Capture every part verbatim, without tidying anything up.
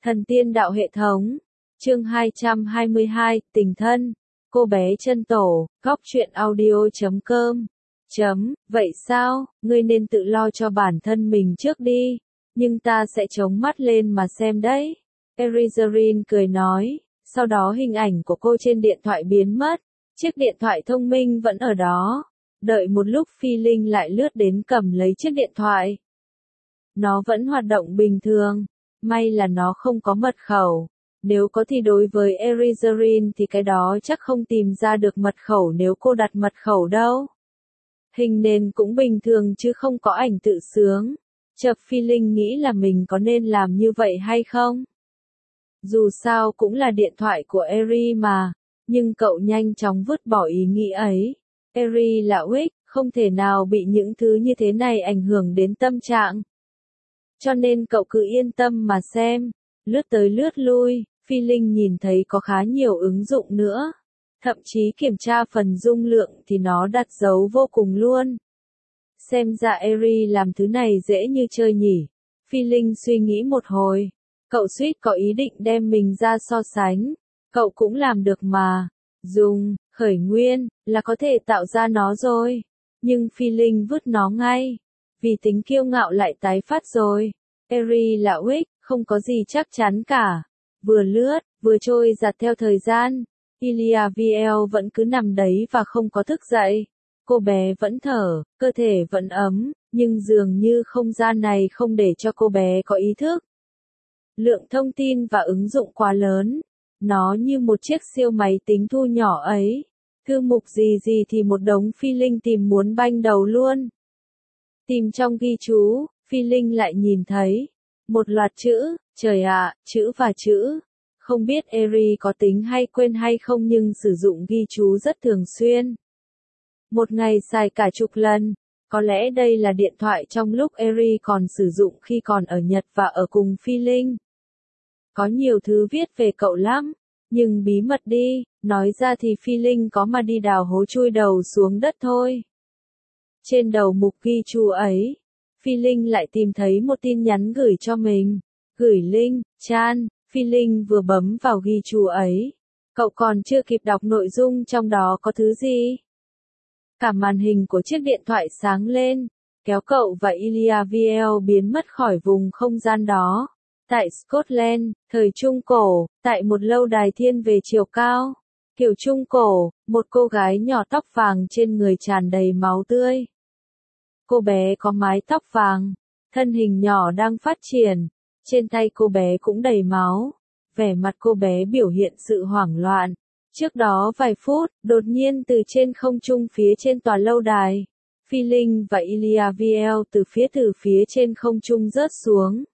Thần tiên đạo hệ thống. Chương hai trăm hai mươi hai, tình thân. Cô bé chân tổ, góc truyện audio chấm com. Chấm, vậy sao, ngươi nên tự lo cho bản thân mình trước đi, nhưng ta sẽ chống mắt lên mà xem đấy. Erizarine cười nói, sau đó hình ảnh của cô trên điện thoại biến mất, chiếc điện thoại thông minh vẫn ở đó. Đợi một lúc Phi Linh lại lướt đến cầm lấy chiếc điện thoại. Nó vẫn hoạt động bình thường, may là nó không có mật khẩu. Nếu có thì đối với Erizarine thì cái đó chắc không tìm ra được mật khẩu nếu cô đặt mật khẩu đâu. Hình nền cũng bình thường chứ không có ảnh tự sướng. Chợt Phi Linh nghĩ là mình có nên làm như vậy hay không? Dù sao cũng là điện thoại của Eri mà, nhưng cậu nhanh chóng vứt bỏ ý nghĩ ấy. Eri là Wick, không thể nào bị những thứ như thế này ảnh hưởng đến tâm trạng. Cho nên cậu cứ yên tâm mà xem, lướt tới lướt lui, Phi Linh nhìn thấy có khá nhiều ứng dụng nữa. Thậm chí kiểm tra phần dung lượng thì nó đặt dấu vô cùng luôn. Xem ra Eri làm thứ này dễ như chơi nhỉ. Phi Linh suy nghĩ một hồi. Cậu suýt có ý định đem mình ra so sánh. Cậu cũng làm được mà. Dùng, khởi nguyên, là có thể tạo ra nó rồi. Nhưng Phi Linh vứt nó ngay. Vì tính kiêu ngạo lại tái phát rồi. Eri là Wick, không có gì chắc chắn cả. Vừa lướt, vừa trôi giặt theo thời gian. Ilia Viel vẫn cứ nằm đấy và không có thức dậy. Cô bé vẫn thở, cơ thể vẫn ấm, nhưng dường như không gian này không để cho cô bé có ý thức. Lượng thông tin và ứng dụng quá lớn. Nó như một chiếc siêu máy tính thu nhỏ ấy. Thư mục gì gì thì một đống Phi Linh tìm muốn banh đầu luôn. Tìm trong ghi chú, Phi Linh lại nhìn thấy một loạt chữ, trời ạ, chữ và chữ. Không biết Eri có tính hay quên hay không nhưng sử dụng ghi chú rất thường xuyên. Một ngày xài cả chục lần. Có lẽ đây là điện thoại trong lúc Eri còn sử dụng khi còn ở Nhật và ở cùng Phi Linh. Có nhiều thứ viết về cậu lắm, nhưng bí mật đi, nói ra thì Phi Linh có mà đi đào hố chui đầu xuống đất thôi. Trên đầu mục ghi chú ấy, Phi Linh lại tìm thấy một tin nhắn gửi cho mình. Gửi Linh, Chan. Phi Linh vừa bấm vào ghi chú ấy. Cậu còn chưa kịp đọc nội dung trong đó có thứ gì. Cả màn hình của chiếc điện thoại sáng lên, kéo cậu và Ilia Viel biến mất khỏi vùng không gian đó. Tại Scotland, thời Trung Cổ, tại một lâu đài thiên về chiều cao. Kiểu Trung Cổ, một cô gái nhỏ tóc vàng trên người tràn đầy máu tươi. Cô bé có mái tóc vàng, thân hình nhỏ đang phát triển. Trên tay cô bé cũng đầy máu. Vẻ mặt cô bé biểu hiện sự hoảng loạn. Trước đó vài phút, đột nhiên từ trên không trung phía trên tòa lâu đài, Phi Linh và Ilia Viel từ phía từ phía trên không trung rớt xuống.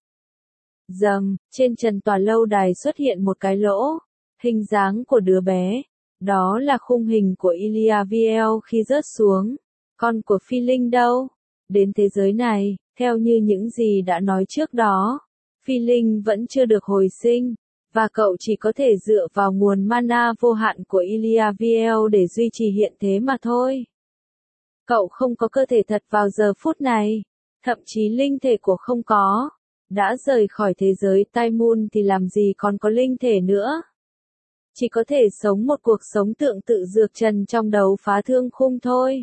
Dầm, trên trần tòa lâu đài xuất hiện một cái lỗ, hình dáng của đứa bé. Đó là khung hình của Ilia Viel khi rớt xuống. Con của Phi Linh đâu? Đến thế giới này, theo như những gì đã nói trước đó, Phi Linh vẫn chưa được hồi sinh, và cậu chỉ có thể dựa vào nguồn mana vô hạn của Ilia Viel để duy trì hiện thế mà thôi. Cậu không có cơ thể thật vào giờ phút này, thậm chí linh thể của không có. Đã rời khỏi thế giới Tai Moon thì làm gì còn có linh thể nữa. Chỉ có thể sống một cuộc sống tượng tự dược trần trong đấu phá thương khung thôi.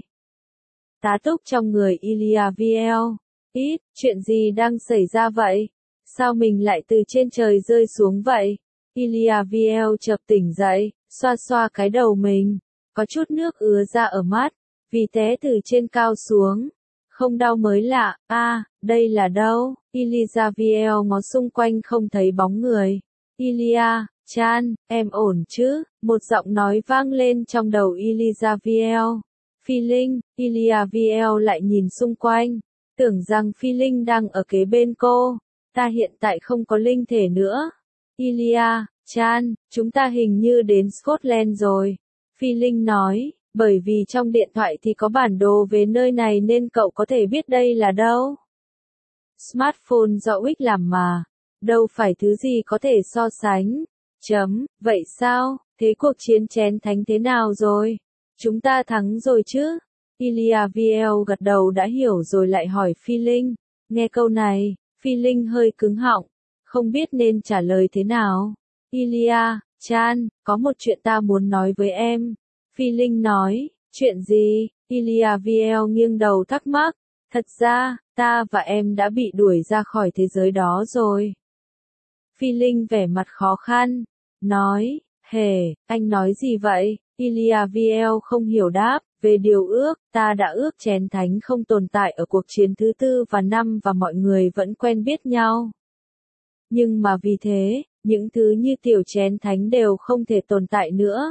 Tá túc trong người Ilia Viel. Ít, chuyện gì đang xảy ra vậy? Sao mình lại từ trên trời rơi xuống vậy? Ilia Viel chợt tỉnh dậy, xoa xoa cái đầu mình. Có chút nước ứa ra ở mắt, vì té từ trên cao xuống. Không đau mới lạ, a à, đây là đâu? Ilia Viel ngó xung quanh không thấy bóng người. Ilia, Chan, em ổn chứ? Một giọng nói vang lên trong đầu Ilia Viel. Phi Linh, Ilia Viel lại nhìn xung quanh, tưởng rằng Phi Linh đang ở kế bên cô. Ta hiện tại không có linh thể nữa. Ilia, Chan, chúng ta hình như đến Scotland rồi. Phi Linh nói, bởi vì trong điện thoại thì có bản đồ về nơi này nên cậu có thể biết đây là đâu. Smartphone do Wick làm mà. Đâu phải thứ gì có thể so sánh. Chấm, vậy sao, thế cuộc chiến chén thánh thế nào rồi? Chúng ta thắng rồi chứ? Ilia Viel gật đầu đã hiểu rồi lại hỏi Phi Linh. Nghe câu này, Phi Linh hơi cứng họng. không biết nên trả lời thế nào. Ilya, Chan, có một chuyện ta muốn nói với em. Phi Linh nói, chuyện gì? Ilya Viel nghiêng đầu thắc mắc. Thật ra, ta và em đã bị đuổi ra khỏi thế giới đó rồi. Phi Linh vẻ mặt khó khăn, nói, hề, anh nói gì vậy? Ilya Viel không hiểu đáp, về điều ước, ta đã ước chén thánh không tồn tại ở cuộc chiến thứ tư và năm và mọi người vẫn quen biết nhau. Nhưng mà vì thế, những thứ như tiểu chén thánh đều không thể tồn tại nữa.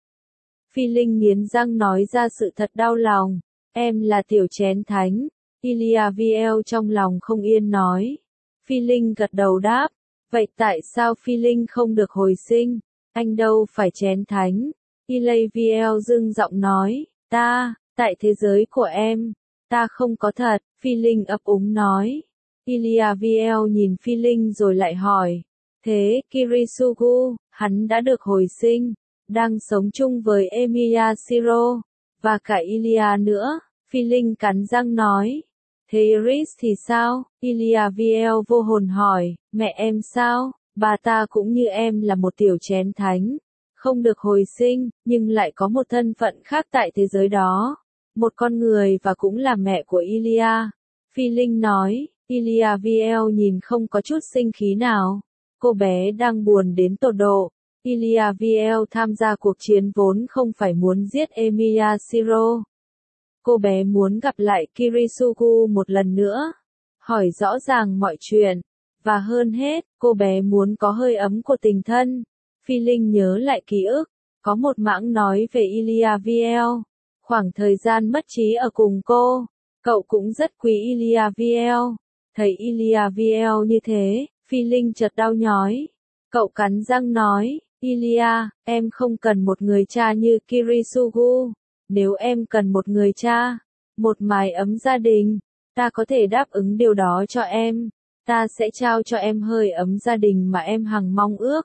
Phi Linh nghiến răng nói ra sự thật đau lòng, em là tiểu chén thánh. Ilya Viel trong lòng không yên nói. Phi Linh gật đầu đáp, vậy tại sao Phi Linh không được hồi sinh? Anh đâu phải chén thánh. Ilya Viel dưng giọng nói, ta, tại thế giới của em, ta không có thật. Phi Linh ấp úng nói. Ilya Viel nhìn Phi Linh rồi lại hỏi, thế Kirisugu, hắn đã được hồi sinh, đang sống chung với Emiya Shiro, và cả Ilya nữa. Phi Linh cắn răng nói, thế Iris thì sao? Ilya Viel vô hồn hỏi, mẹ em sao? Bà ta cũng như em là một tiểu chén thánh, không được hồi sinh, nhưng lại có một thân phận khác tại thế giới đó, một con người và cũng là mẹ của Ilya. Phi Linh nói. Ilya Viel nhìn không có chút sinh khí nào. Cô bé đang buồn đến tột độ. Ilya Viel tham gia cuộc chiến vốn không phải muốn giết Emiya Shiro. Cô bé muốn gặp lại Kirisugu một lần nữa, hỏi rõ ràng mọi chuyện, và hơn hết, cô bé muốn có hơi ấm của tình thân. Phi Linh nhớ lại ký ức, có một mảng nói về Ilya Viel, khoảng thời gian mất trí ở cùng cô, cậu cũng rất quý Ilya Viel. Thấy Ilya Viel như thế, Phi Linh chợt đau nhói. Cậu cắn răng nói, Ilya, em không cần một người cha như Kirisugu. Nếu em cần một người cha, một mái ấm gia đình, ta có thể đáp ứng điều đó cho em. Ta sẽ trao cho em hơi ấm gia đình mà em hằng mong ước.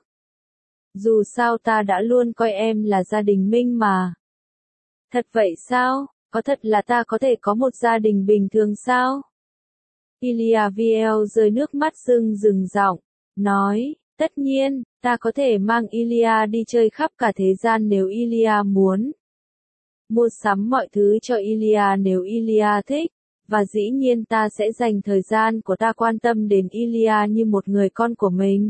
Dù sao ta đã luôn coi em là gia đình minh mà. Thật vậy sao? Có thật là ta có thể có một gia đình bình thường sao? Ilya Viel rơi nước mắt rưng rừng giọng, nói, tất nhiên, ta có thể mang Ilya đi chơi khắp cả thế gian nếu Ilya muốn. Mua sắm mọi thứ cho Ilya nếu Ilya thích, và dĩ nhiên ta sẽ dành thời gian của ta quan tâm đến Ilya như một người con của mình.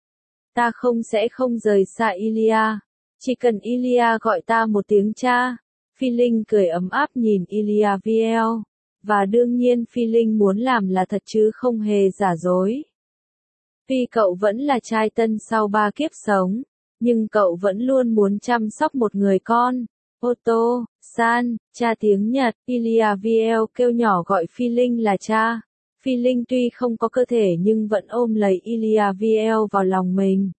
Ta không sẽ không rời xa Ilya, chỉ cần Ilya gọi ta một tiếng cha. Phi Linh cười ấm áp nhìn Ilya Viel. Và đương nhiên Phi Linh muốn làm là thật chứ không hề giả dối. Tuy cậu vẫn là trai tân sau ba kiếp sống, nhưng cậu vẫn luôn muốn chăm sóc một người con. Otto, San, cha tiếng Nhật. Ilya Viel kêu nhỏ gọi Phi Linh là cha. Phi Linh tuy không có cơ thể nhưng vẫn ôm lấy Ilya Viel vào lòng mình.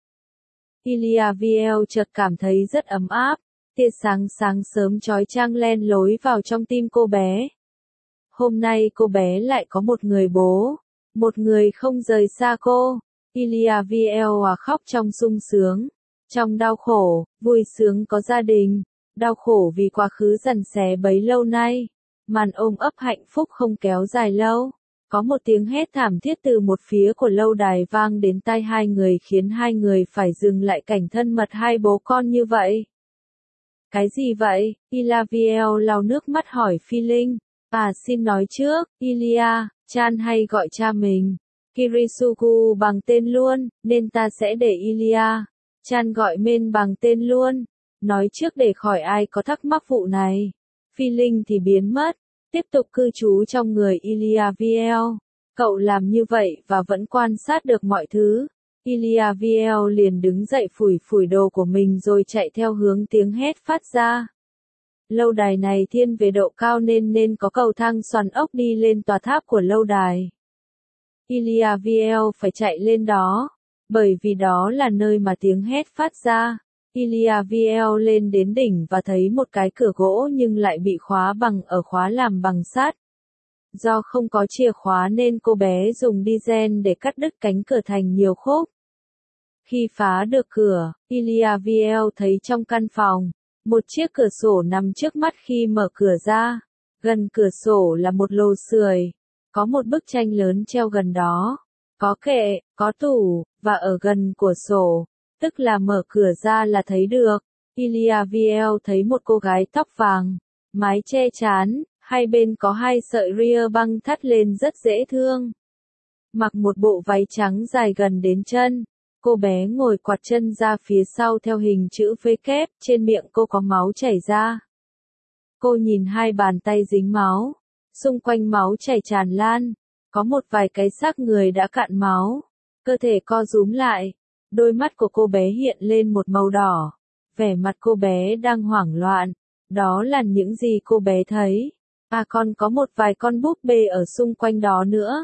Ilya Viel chợt cảm thấy rất ấm áp. Tia sáng sáng sớm chói chang len lối vào trong tim cô bé. Hôm nay cô bé lại có một người bố, một người không rời xa cô. Ilya Viel à khóc trong sung sướng, trong đau khổ, vui sướng có gia đình, đau khổ vì quá khứ dằn xé bấy lâu nay. Màn ôm ấp hạnh phúc không kéo dài lâu. Có một tiếng hét thảm thiết từ một phía của lâu đài vang đến tai hai người khiến hai người phải dừng lại cảnh thân mật hai bố con như vậy. Cái gì vậy? Ilya Viel lau nước mắt hỏi Phi Linh. À xin nói trước, Ilya, Chan hay gọi cha mình, Kirisugu bằng tên luôn, nên ta sẽ để Ilya, Chan gọi men bằng tên luôn. Nói trước để khỏi ai có thắc mắc vụ này. Phi Linh thì biến mất, tiếp tục cư trú trong người Ilya Viel. Cậu làm như vậy và vẫn quan sát được mọi thứ. Ilya Viel liền đứng dậy phủi phủi đồ của mình rồi chạy theo hướng tiếng hét phát ra. Lâu đài này thiên về độ cao nên nên có cầu thang xoắn ốc đi lên tòa tháp của lâu đài. Ilya Viel phải chạy lên đó, bởi vì đó là nơi mà tiếng hét phát ra. Ilya Viel lên đến đỉnh và thấy một cái cửa gỗ nhưng lại bị khóa bằng ở khóa làm bằng sắt. Do không có chìa khóa nên cô bé dùng đi gen để cắt đứt cánh cửa thành nhiều khúc. Khi phá được cửa, Ilya Viel thấy trong căn phòng, một chiếc cửa sổ nằm trước mắt. Khi mở cửa ra, gần cửa sổ là một lò sưởi, có một bức tranh lớn treo gần đó. Có kệ, có tủ, và ở gần cửa sổ, tức là mở cửa ra là thấy được. Iliaviel thấy một cô gái tóc vàng, mái che trán, hai bên có hai sợi ria băng thắt lên rất dễ thương. Mặc một bộ váy trắng dài gần đến chân, cô bé ngồi quạt chân ra phía sau theo hình chữ V kép, trên miệng cô có máu chảy ra. Cô nhìn hai bàn tay dính máu, xung quanh máu chảy tràn lan, có một vài cái xác người đã cạn máu, cơ thể co rúm lại, đôi mắt của cô bé hiện lên một màu đỏ, vẻ mặt cô bé đang hoảng loạn, đó là những gì cô bé thấy, à còn có một vài con búp bê ở xung quanh đó nữa.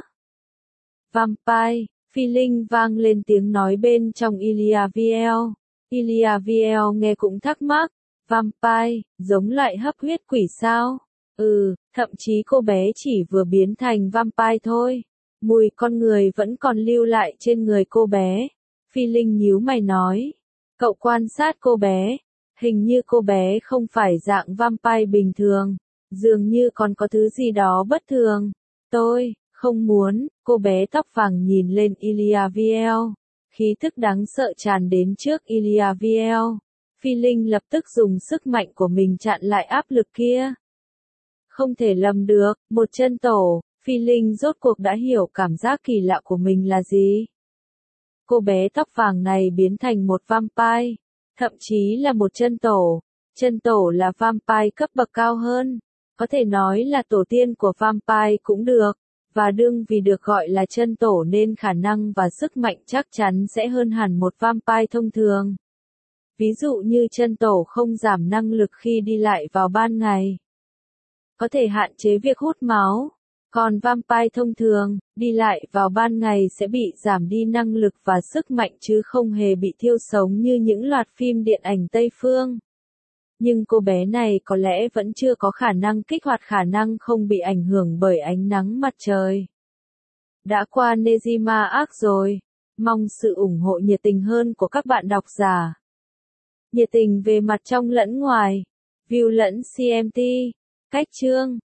Vampire, phi linh vang lên tiếng nói bên trong Iliaviel. Iliaviel nghe cũng thắc mắc, vampire, giống loại hấp huyết quỷ sao? Ừ, thậm chí cô bé chỉ vừa biến thành vampire thôi. Mùi con người vẫn còn lưu lại trên người cô bé. Phi linh nhíu mày nói. Cậu quan sát cô bé. Hình như cô bé không phải dạng vampire bình thường. Dường như còn có thứ gì đó bất thường. Tôi, không muốn, cô bé tóc vàng nhìn lên Iliaviel. Khí thức đáng sợ tràn đến trước Iliaviel. Phi linh lập tức dùng sức mạnh của mình chặn lại áp lực kia. Không thể lầm được, một chân tổ, phi linh rốt cuộc đã hiểu cảm giác kỳ lạ của mình là gì. Cô bé tóc vàng này biến thành một vampire, thậm chí là một chân tổ. Chân tổ là vampire cấp bậc cao hơn, có thể nói là tổ tiên của vampire cũng được, và đương vì được gọi là chân tổ nên khả năng và sức mạnh chắc chắn sẽ hơn hẳn một vampire thông thường. Ví dụ như chân tổ không giảm năng lực khi đi lại vào ban ngày, có thể hạn chế việc hút máu, còn vampire thông thường, đi lại vào ban ngày sẽ bị giảm đi năng lực và sức mạnh chứ không hề bị thiêu sống như những loạt phim điện ảnh Tây Phương. Nhưng cô bé này có lẽ vẫn chưa có khả năng kích hoạt khả năng không bị ảnh hưởng bởi ánh nắng mặt trời. Đã qua Nejima Arc rồi, mong sự ủng hộ nhiệt tình hơn của các bạn độc giả. Nhiệt tình về mặt trong lẫn ngoài, view lẫn xê em tê, cách chương.